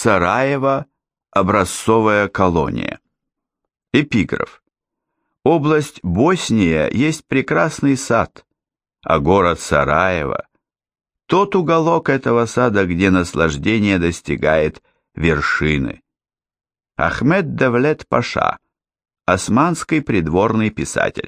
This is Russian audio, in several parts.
Сараево – образцовая колония. Эпиграф. Область Босния есть прекрасный сад, а город Сараево – тот уголок этого сада, где наслаждение достигает вершины. Ахмед Давлет Паша, османский придворный писатель.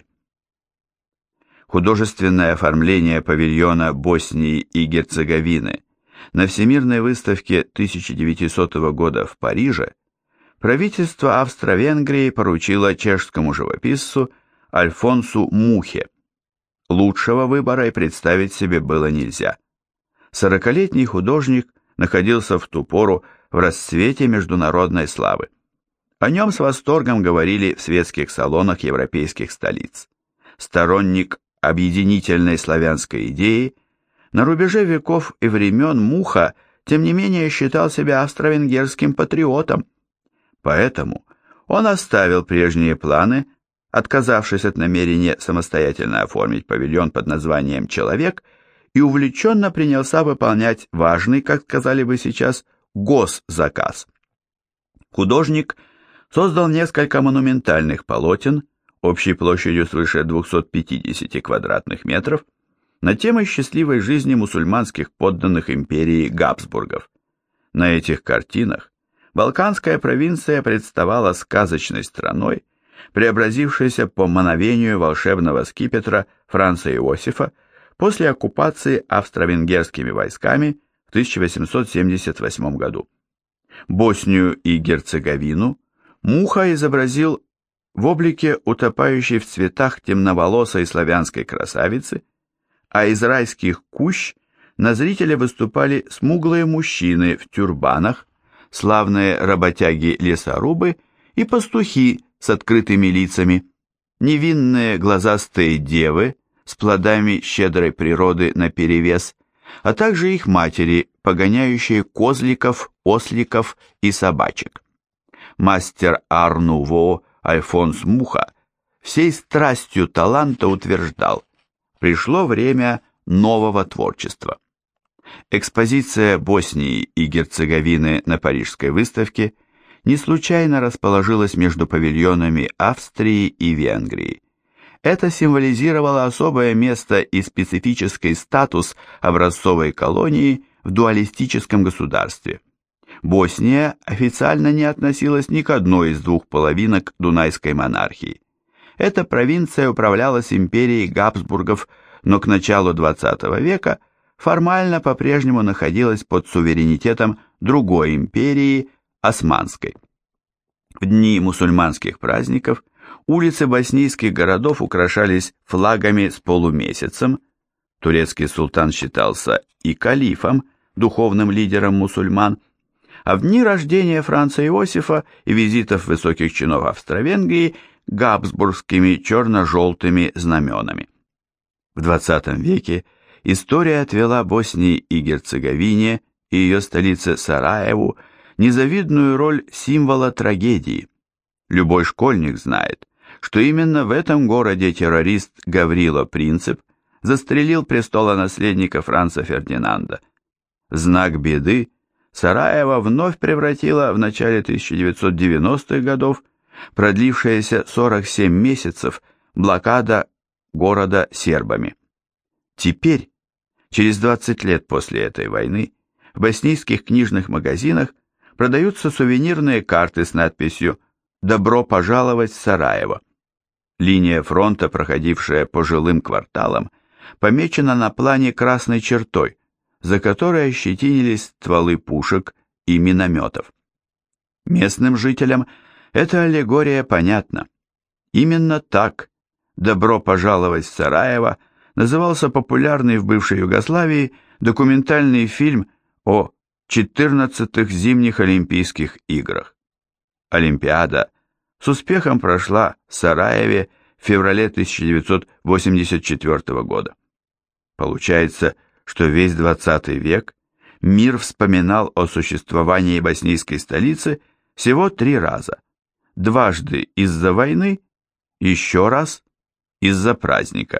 Художественное оформление павильона Боснии и Герцеговины на Всемирной выставке 1900 года в Париже правительство Австро-Венгрии поручило чешскому живописцу Альфонсу Мухе. Лучшего выбора и представить себе было нельзя. 40-летний художник находился в ту пору в расцвете международной славы. О нем с восторгом говорили в светских салонах европейских столиц. Сторонник объединительной славянской идеи, на рубеже веков и времен Муха, тем не менее, считал себя австро-венгерским патриотом. Поэтому он оставил прежние планы, отказавшись от намерения самостоятельно оформить павильон под названием «Человек», и увлеченно принялся выполнять важный, как сказали бы сейчас, госзаказ. Художник создал несколько монументальных полотен общей площадью свыше 250 квадратных метров на темы счастливой жизни мусульманских подданных империи Габсбургов. На этих картинах Балканская провинция представала сказочной страной, преобразившейся по мановению волшебного скипетра Франца Иосифа после оккупации австро-венгерскими войсками в 1878 году. Боснию и Герцеговину Муха изобразил в облике утопающей в цветах темноволосой славянской красавицы, а из райских кущ на зрителя выступали смуглые мужчины в тюрбанах, славные работяги-лесорубы и пастухи с открытыми лицами, невинные глазастые девы с плодами щедрой природы наперевес, а также их матери, погоняющие козликов, осликов и собачек. Мастер ар-нуво Альфонс Муха всей страстью таланта утверждал: пришло время нового творчества. Экспозиция Боснии и Герцеговины на Парижской выставке не случайно расположилась между павильонами Австрии и Венгрии. Это символизировало особое место и специфический статус образцовой колонии в дуалистическом государстве. Босния официально не относилась ни к одной из двух половинок Дунайской монархии. Эта провинция управлялась империей Габсбургов, но к началу XX века формально по-прежнему находилась под суверенитетом другой империи, Османской. В дни мусульманских праздников улицы боснийских городов украшались флагами с полумесяцем, турецкий султан считался и калифом, духовным лидером мусульман, а в дни рождения Франца Иосифа и визитов высоких чинов Австро-Венгрии габсбургскими черно-желтыми знаменами. В XX веке история отвела Боснии и Герцеговине и ее столице Сараеву незавидную роль символа трагедии. Любой школьник знает, что именно в этом городе террорист Гаврило Принцип застрелил престолонаследника Франца Фердинанда. В знак беды Сараево вновь превратила в начале 1990-х годов продлившаяся 47 месяцев блокада города сербами. Теперь, через 20 лет после этой войны, в боснийских книжных магазинах продаются сувенирные карты с надписью «Добро пожаловать в Сараево». Линия фронта, проходившая по жилым кварталам, помечена на плане красной чертой, за которой ощетинились стволы пушек и минометов. Местным жителям эта аллегория понятна. Именно так «Добро пожаловать в Сараево» назывался популярный в бывшей Югославии документальный фильм о 14-х зимних Олимпийских играх. Олимпиада с успехом прошла в Сараеве в феврале 1984 года. Получается, что весь 20 век мир вспоминал о существовании боснийской столицы всего 3 раза. Дважды из-за войны, еще раз из-за праздника.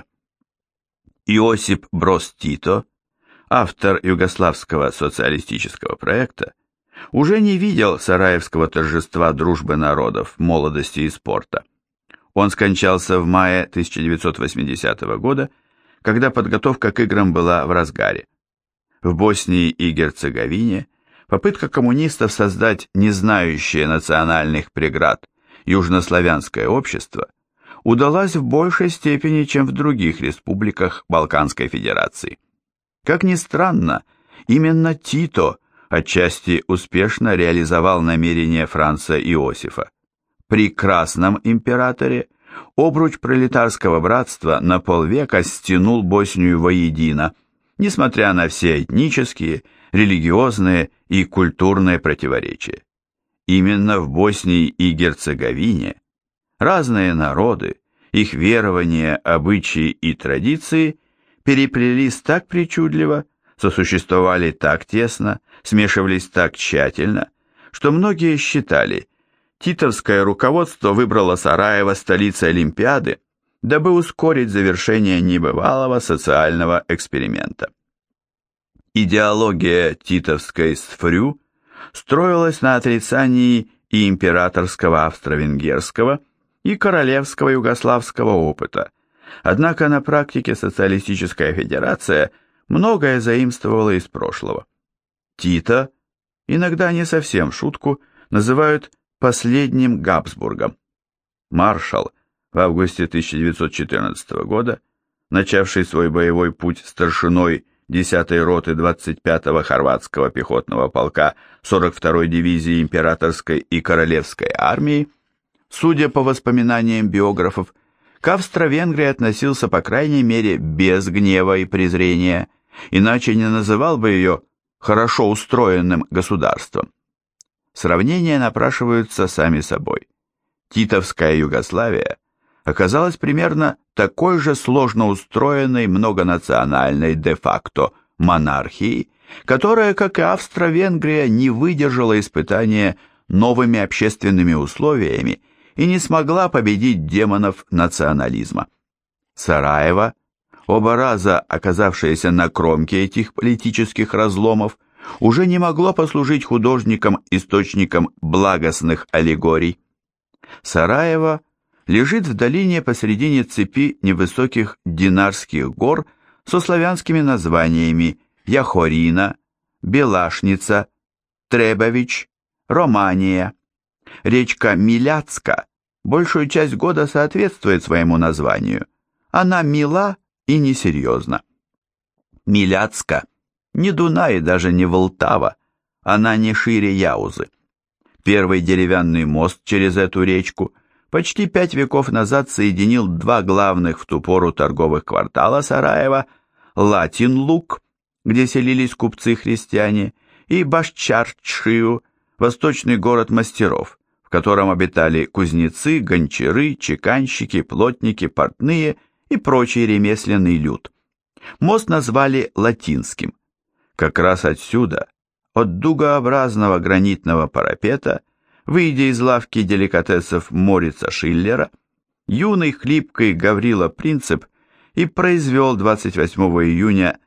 Иосип Броз Тито, автор югославского социалистического проекта, уже не видел сараевского торжества дружбы народов, молодости и спорта. Он скончался в мае 1980 года, когда подготовка к играм была в разгаре. В Боснии и Герцеговине попытка коммунистов создать не знающее национальных преград южнославянское общество удалась в большей степени, чем в других республиках Балканской Федерации. Как ни странно, именно Тито отчасти успешно реализовал намерения Франца Иосифа. При Красном императоре обруч пролетарского братства на полвека стянул Боснию воедино, несмотря на все этнические, религиозные и культурные противоречия. Именно в Боснии и Герцеговине разные народы, их верования, обычаи и традиции переплелись так причудливо, сосуществовали так тесно, смешивались так тщательно, что многие считали, титовское руководство выбрало Сараево столицей Олимпиады, дабы ускорить завершение небывалого социального эксперимента. Идеология титовской СФРЮ строилась на отрицании и императорского австро-венгерского, и королевского югославского опыта, однако на практике социалистическая федерация многое заимствовала из прошлого. Тита, иногда не совсем в шутку, называют последним Габсбургом. Маршал, в августе 1914 года, начавший свой боевой путь старшиной 10-й роты 25-го хорватского пехотного полка 42-й дивизии императорской и королевской армии, судя по воспоминаниям биографов, к Австро-Венгрии относился по крайней мере без гнева и презрения, иначе не называл бы ее хорошо устроенным государством. Сравнения напрашиваются сами собой. Титовская Югославия оказалась примерно такой же сложно устроенной многонациональной де-факто монархией, которая, как и Австро-Венгрия, не выдержала испытания новыми общественными условиями и не смогла победить демонов национализма. Сараево, оба раза оказавшееся на кромке этих политических разломов, уже не могло послужить художникам источником благостных аллегорий. Сараево лежит в долине посредине цепи невысоких Динарских гор со славянскими названиями Яхорина, Белашница, Требович, Романия. Речка Миляцка большую часть года соответствует своему названию. Она мила и несерьезна. Миляцка не Дунай и даже не Волтава, она не шире Яузы. Первый деревянный мост через эту речку почти 5 веков назад соединил два главных в ту пору торговых квартала Сараева – Латин-Луг, где селились купцы-христиане, и Башчардшию, восточный город мастеров, в котором обитали кузнецы, гончары, чеканщики, плотники, портные и прочий ремесленный люд. Мост назвали латинским. Как раз отсюда, от дугообразного гранитного парапета, выйдя из лавки деликатесов Морица Шиллера, юный хлипкий Гаврила Принцип и произвел 28 июня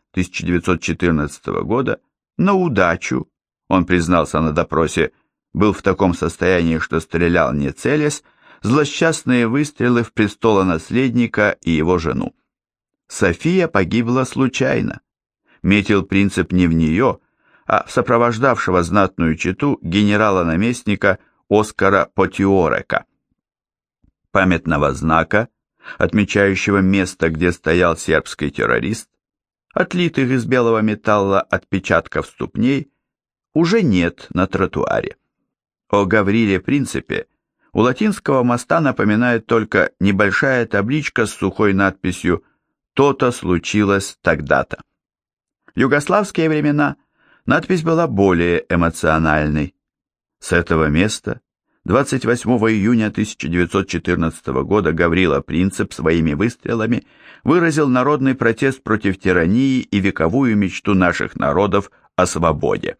1914 года на удачу, он признался на допросе, был в таком состоянии, что стрелял не целясь, злосчастные выстрелы в престолонаследника и его жену. София погибла случайно. Метил Принцип не в нее, а в сопровождавшего знатную чету генерала-наместника Оскара Потиорека. Памятного знака, отмечающего место, где стоял сербский террорист, отлитых из белого металла отпечатков ступней, уже нет на тротуаре. О Гавриле Принципе у Латинского моста напоминает только небольшая табличка с сухой надписью «То-то случилось тогда-то». В югославские времена надпись была более эмоциональной. С этого места 28 июня 1914 года Гаврила Принцип своими выстрелами выразил народный протест против тирании и вековую мечту наших народов о свободе.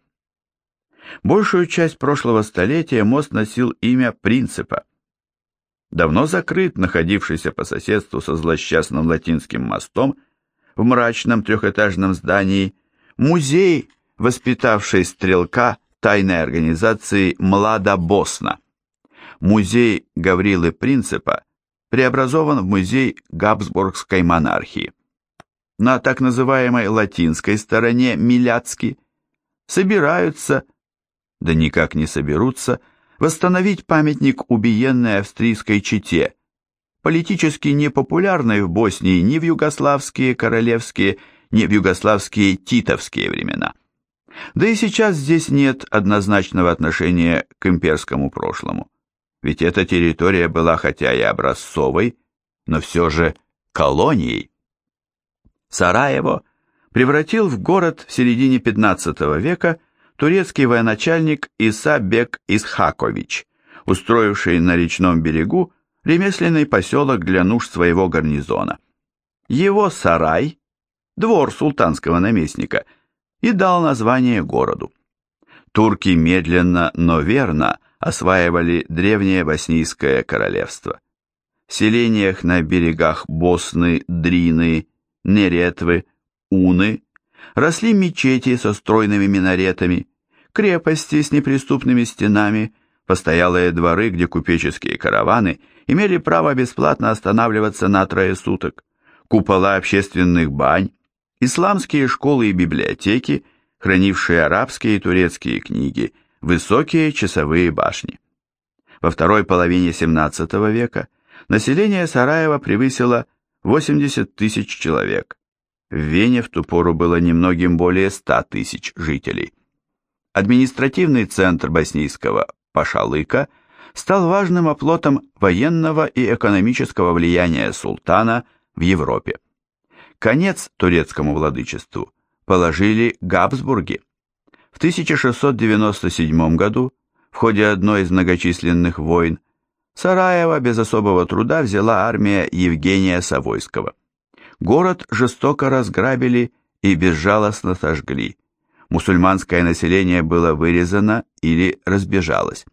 Большую часть прошлого столетия мост носил имя Принципа. Давно закрыт находившийся по соседству со злосчастным Латинским мостом в мрачном трехэтажном здании музей, воспитавший стрелка тайной организации «Млада Босна». Музей Гаврилы Принципа преобразован в музей Габсбургской монархии. На так называемой латинской стороне Миляцки собираются, да никак не соберутся, восстановить памятник убиенной австрийской чете, политически непопулярной в Боснии ни в югославские королевские, ни в югославские титовские времена. Да и сейчас здесь нет однозначного отношения к имперскому прошлому. Ведь эта территория была хотя и образцовой, но все же колонией. Сараево превратил в город в середине XV века турецкий военачальник Иса Бек Исхакович, устроивший на речном берегу ремесленный поселок для нужд своего гарнизона. Его сарай, двор султанского наместника, и дал название городу. Турки медленно, но верно осваивали древнее Боснийское королевство. В селениях на берегах Босны, Дрины, Неретвы, Уны росли мечети со стройными минаретами, крепости с неприступными стенами, постоялые дворы, где купеческие караваны имели право бесплатно останавливаться на 3 суток, купола общественных бань, исламские школы и библиотеки, хранившие арабские и турецкие книги, высокие часовые башни. Во второй половине XVII века население Сараева превысило 80 тысяч человек. В Вене в ту пору было немногим более 100 тысяч жителей. Административный центр боснийского Пашалыка стал важным оплотом военного и экономического влияния султана в Европе. Конец турецкому владычеству положили Габсбурги. В 1697 году, в ходе одной из многочисленных войн, Сараево без особого труда взяла армия Евгения Савойского. Город жестоко разграбили и безжалостно сожгли. Мусульманское население было вырезано или разбежалось.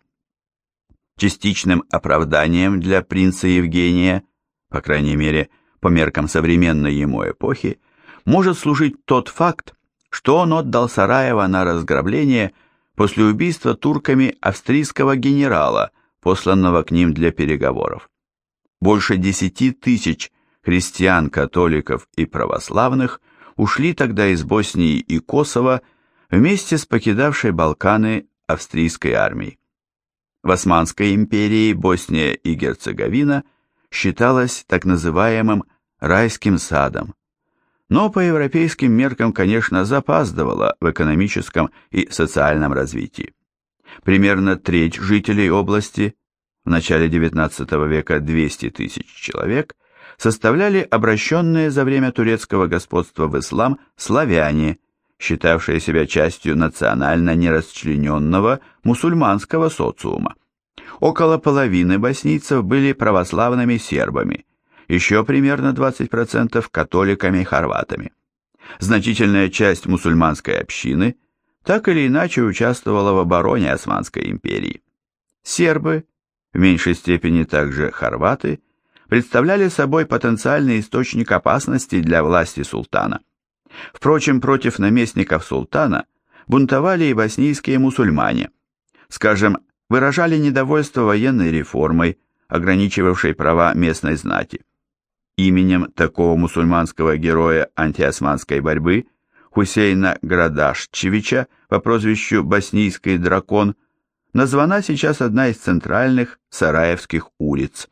Частичным оправданием для принца Евгения, по крайней мере, по меркам современной ему эпохи, может служить тот факт, что он отдал Сараево на разграбление после убийства турками австрийского генерала, посланного к ним для переговоров. Больше 10 тысяч христиан, католиков и православных ушли тогда из Боснии и Косово вместе с покидавшей Балканы австрийской армией. В Османской империи Босния и Герцеговина считалась так называемым райским садом, но по европейским меркам, конечно, запаздывала в экономическом и социальном развитии. Примерно треть жителей области, в начале XIX века 200 тысяч человек, составляли обращенные за время турецкого господства в ислам славяне, считавшие себя частью национально нерасчлененного мусульманского социума. Около половины боснийцев были православными сербами, еще примерно 20% католиками-хорватами. Значительная часть мусульманской общины так или иначе участвовала в обороне Османской империи. Сербы, в меньшей степени также хорваты, представляли собой потенциальный источник опасности для власти султана. Впрочем, против наместников султана бунтовали и боснийские мусульмане, скажем, выражали недовольство военной реформой, ограничивавшей права местной знати. Именем такого мусульманского героя антиосманской борьбы Хусейна Градашчевича по прозвищу «Боснийский дракон» названа сейчас одна из центральных сараевских улиц.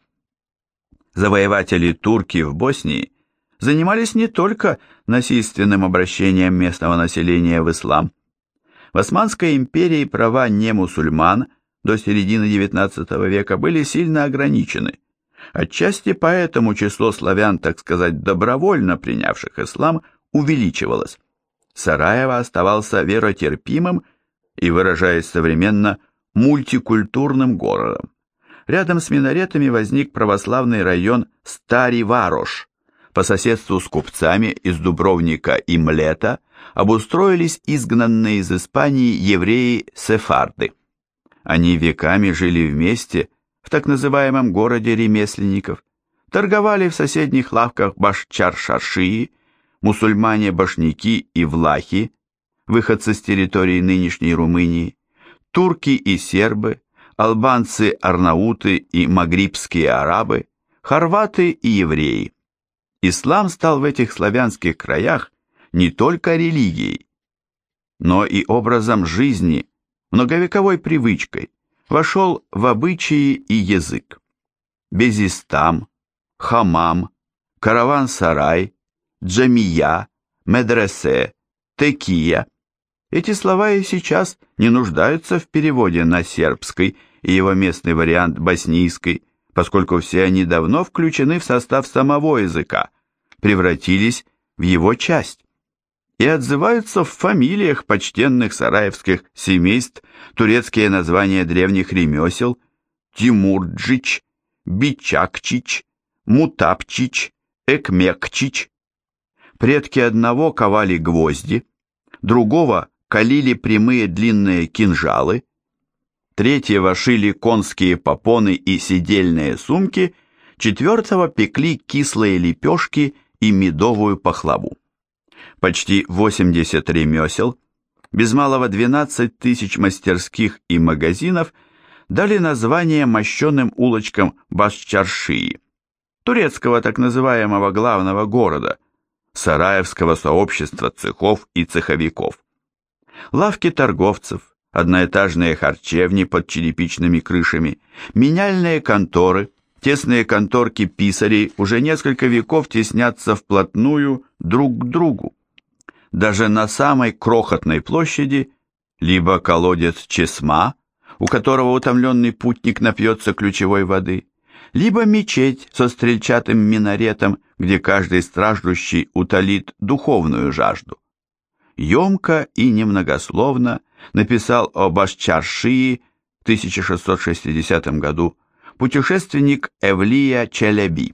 Завоеватели-турки в Боснии занимались не только насильственным обращением местного населения в ислам. В Османской империи права немусульман до середины XIX века были сильно ограничены. Отчасти поэтому число славян, так сказать, добровольно принявших ислам, увеличивалось. Сараево оставался веротерпимым и, выражаясь современно, мультикультурным городом. Рядом с минаретами возник православный район Старый Варош. По соседству с купцами из Дубровника и Млета обустроились изгнанные из Испании евреи-сефарды. Они веками жили вместе в так называемом городе ремесленников, торговали в соседних лавках башчар-шаршии, мусульмане-башняки и влахи, выходцы с территории нынешней Румынии, турки и сербы, албанцы-арнауты и магрибские арабы, хорваты и евреи. Ислам стал в этих славянских краях не только религией, но и образом жизни, многовековой привычкой, вошел в обычаи и язык. Безистам, хамам, караван-сарай, джамия, медресе, текия. Эти слова и сейчас не нуждаются в переводе на сербский и его местный вариант боснийский, поскольку все они давно включены в состав самого языка, превратились в его часть и отзываются в фамилиях почтенных сараевских семейств турецкие названия древних ремесел: Тимурджич, Бичакчич, Мутапчич, Экмекчич. Предки одного ковали гвозди, другого калили прямые длинные кинжалы, третьего шили конские попоны и седельные сумки, четвертого пекли кислые лепешки и медовую пахлаву. Почти 80 ремесел, без малого 12 тысяч мастерских и магазинов дали название мощеным улочкам Башчаршии, турецкого так называемого главного города, сараевского сообщества цехов и цеховиков. Лавки торговцев, одноэтажные харчевни под черепичными крышами, меняльные конторы, тесные конторки писарей уже несколько веков теснятся вплотную друг к другу. Даже на самой крохотной площади либо колодец Чесма, у которого утомленный путник напьется ключевой воды, либо мечеть со стрельчатым минаретом, где каждый страждущий утолит духовную жажду. Емко и немногословно написал о Башчаршии в 1660 году путешественник Эвлия Челеби.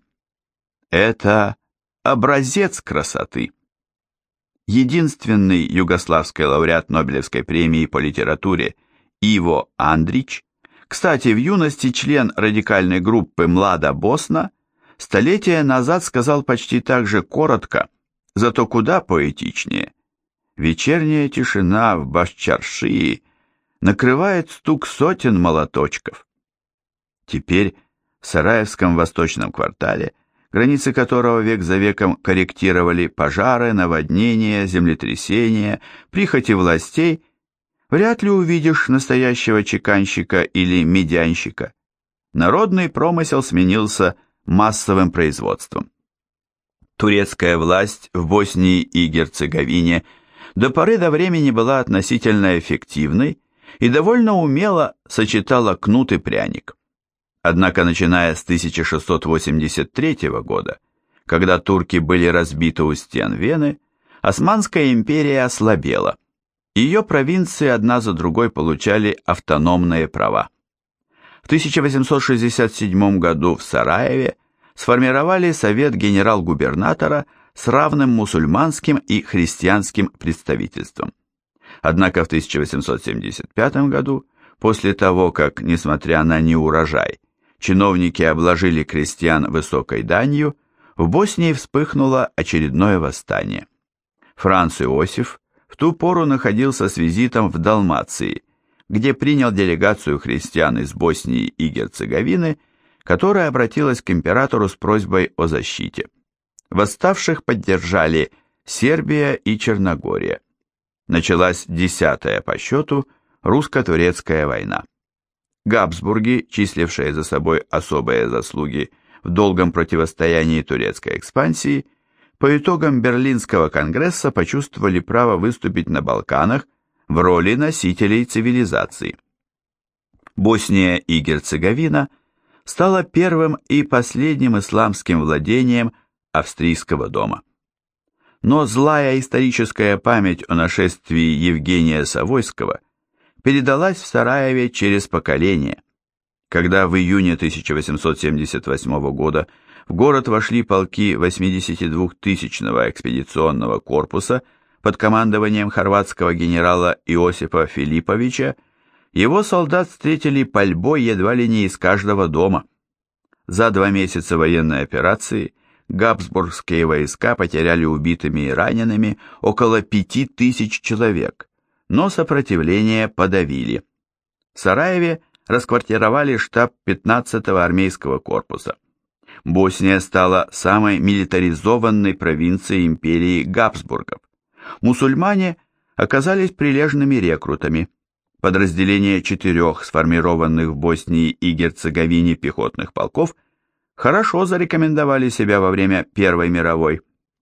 Это образец красоты. Единственный югославский лауреат Нобелевской премии по литературе Иво Андрич, кстати, в юности член радикальной группы «Млада Босна», столетия назад сказал почти так же коротко, зато куда поэтичнее: «Вечерняя тишина в Башчаршии накрывает стук сотен молоточков». Теперь в Сараевском восточном квартале, границы которого век за веком корректировали пожары, наводнения, землетрясения, прихоти властей, вряд ли увидишь настоящего чеканщика или медянщика. Народный промысел сменился массовым производством. Турецкая власть в Боснии и Герцеговине до поры до времени была относительно эффективной и довольно умело сочетала кнут и пряник. Однако, начиная с 1683 года, когда турки были разбиты у стен Вены, Османская империя ослабела. Ее провинции одна за другой получали автономные права. В 1867 году в Сараеве сформировали совет генерал-губернатора с равным мусульманским и христианским представительством. Однако в 1875 году, после того, как, несмотря на неурожай, чиновники обложили крестьян высокой данью, в Боснии вспыхнуло очередное восстание. Франц Иосиф в ту пору находился с визитом в Далмации, где принял делегацию христиан из Боснии и Герцеговины, которая обратилась к императору с просьбой о защите. Восставших поддержали Сербия и Черногория. Началась 10-я по счету русско-турецкая война. Габсбурги, числившие за собой особые заслуги в долгом противостоянии турецкой экспансии, по итогам Берлинского конгресса почувствовали право выступить на Балканах в роли носителей цивилизации. Босния и Герцеговина стала первым и последним исламским владением австрийского дома. Но злая историческая память о нашествии Евгения Савойского передалась в Сараеве через поколения. Когда в июне 1878 года в город вошли полки 82-тысячного экспедиционного корпуса под командованием хорватского генерала Иосипа Филиповича, его солдат встретили пальбой едва ли не из каждого дома. За 2 месяца военной операции габсбургские войска потеряли убитыми и ранеными около 5000 человек, но сопротивление подавили. В Сараеве расквартировали штаб 15-го армейского корпуса. Босния стала самой милитаризованной провинцией империи Габсбургов. Мусульмане оказались прилежными рекрутами. Подразделения 4 сформированных в Боснии и Герцеговине пехотных полков хорошо зарекомендовали себя во время Первой мировой.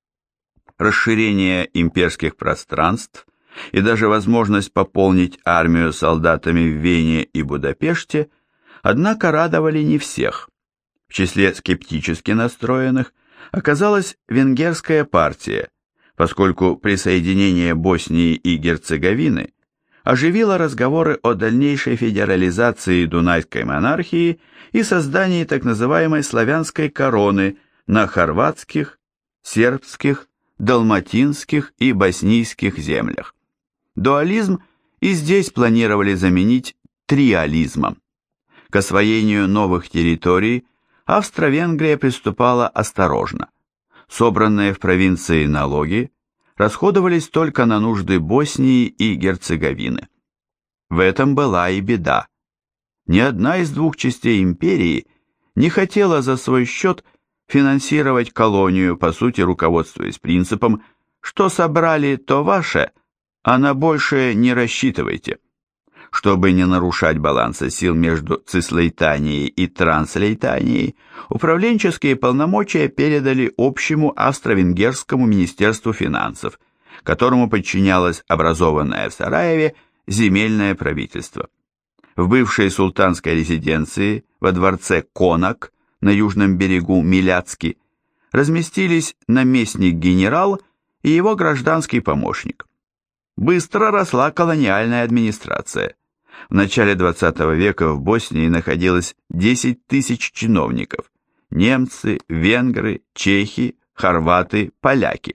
Расширение имперских пространств и даже возможность пополнить армию солдатами в Вене и Будапеште, однако радовали не всех. В числе скептически настроенных оказалась венгерская партия, поскольку присоединение Боснии и Герцеговины оживило разговоры о дальнейшей федерализации Дунайской монархии и создании так называемой славянской короны на хорватских, сербских, далматинских и боснийских землях. Дуализм и здесь планировали заменить триализмом. К освоению новых территорий Австро-Венгрия приступала осторожно. Собранные в провинции налоги расходовались только на нужды Боснии и Герцеговины. В этом была и беда. Ни одна из двух частей империи не хотела за свой счет финансировать колонию, по сути руководствуясь принципом «что собрали, то ваше, а на большее не рассчитывайте». Чтобы не нарушать баланса сил между Цислейтанией и Транслейтанией, управленческие полномочия передали общему австро-венгерскому министерству финансов, которому подчинялось образованное в Сараеве земельное правительство. В бывшей султанской резиденции во дворце Конак на южном берегу Миляцки разместились наместник-генерал и его гражданский помощник. Быстро росла колониальная администрация. В начале XX века в Боснии находилось 10 тысяч чиновников – немцы, венгры, чехи, хорваты, поляки.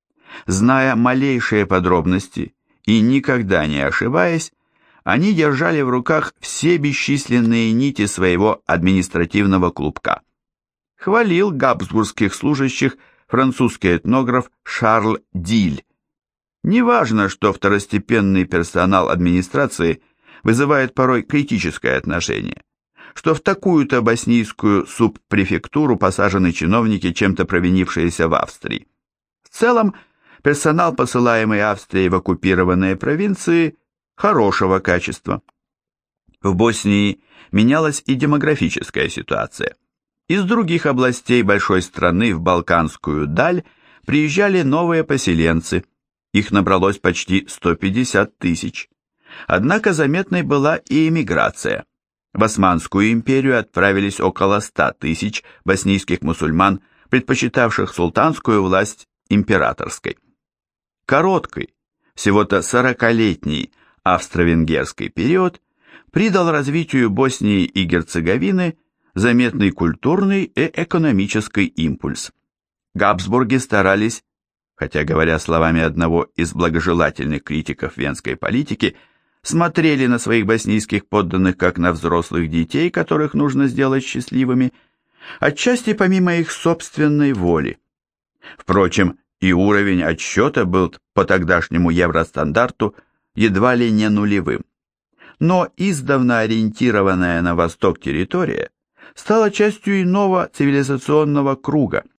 Зная малейшие подробности и никогда не ошибаясь, они держали в руках все бесчисленные нити своего административного клубка. Хвалил габсбургских служащих французский этнограф Шарль Диль. Неважно, что второстепенный персонал администрации вызывает порой критическое отношение, что в такую-то боснийскую субпрефектуру посажены чиновники, чем-то провинившиеся в Австрии. В целом, персонал, посылаемый Австрией в оккупированные провинции, хорошего качества. В Боснии менялась и демографическая ситуация. Из других областей большой страны в Балканскую даль приезжали новые поселенцы. Их набралось почти 150 тысяч. Однако заметной была и эмиграция. В Османскую империю отправились около 100 тысяч боснийских мусульман, предпочитавших султанскую власть императорской. Короткий, всего-то 40-летний австро-венгерский период придал развитию Боснии и Герцеговины заметный культурный и экономический импульс. Габсбурги старались, хотя, говоря словами одного из благожелательных критиков венской политики, смотрели на своих боснийских подданных как на взрослых детей, которых нужно сделать счастливыми, отчасти помимо их собственной воли. Впрочем, и уровень отсчета был по тогдашнему евростандарту едва ли не нулевым. Но издавна ориентированная на восток территория стала частью иного цивилизационного круга,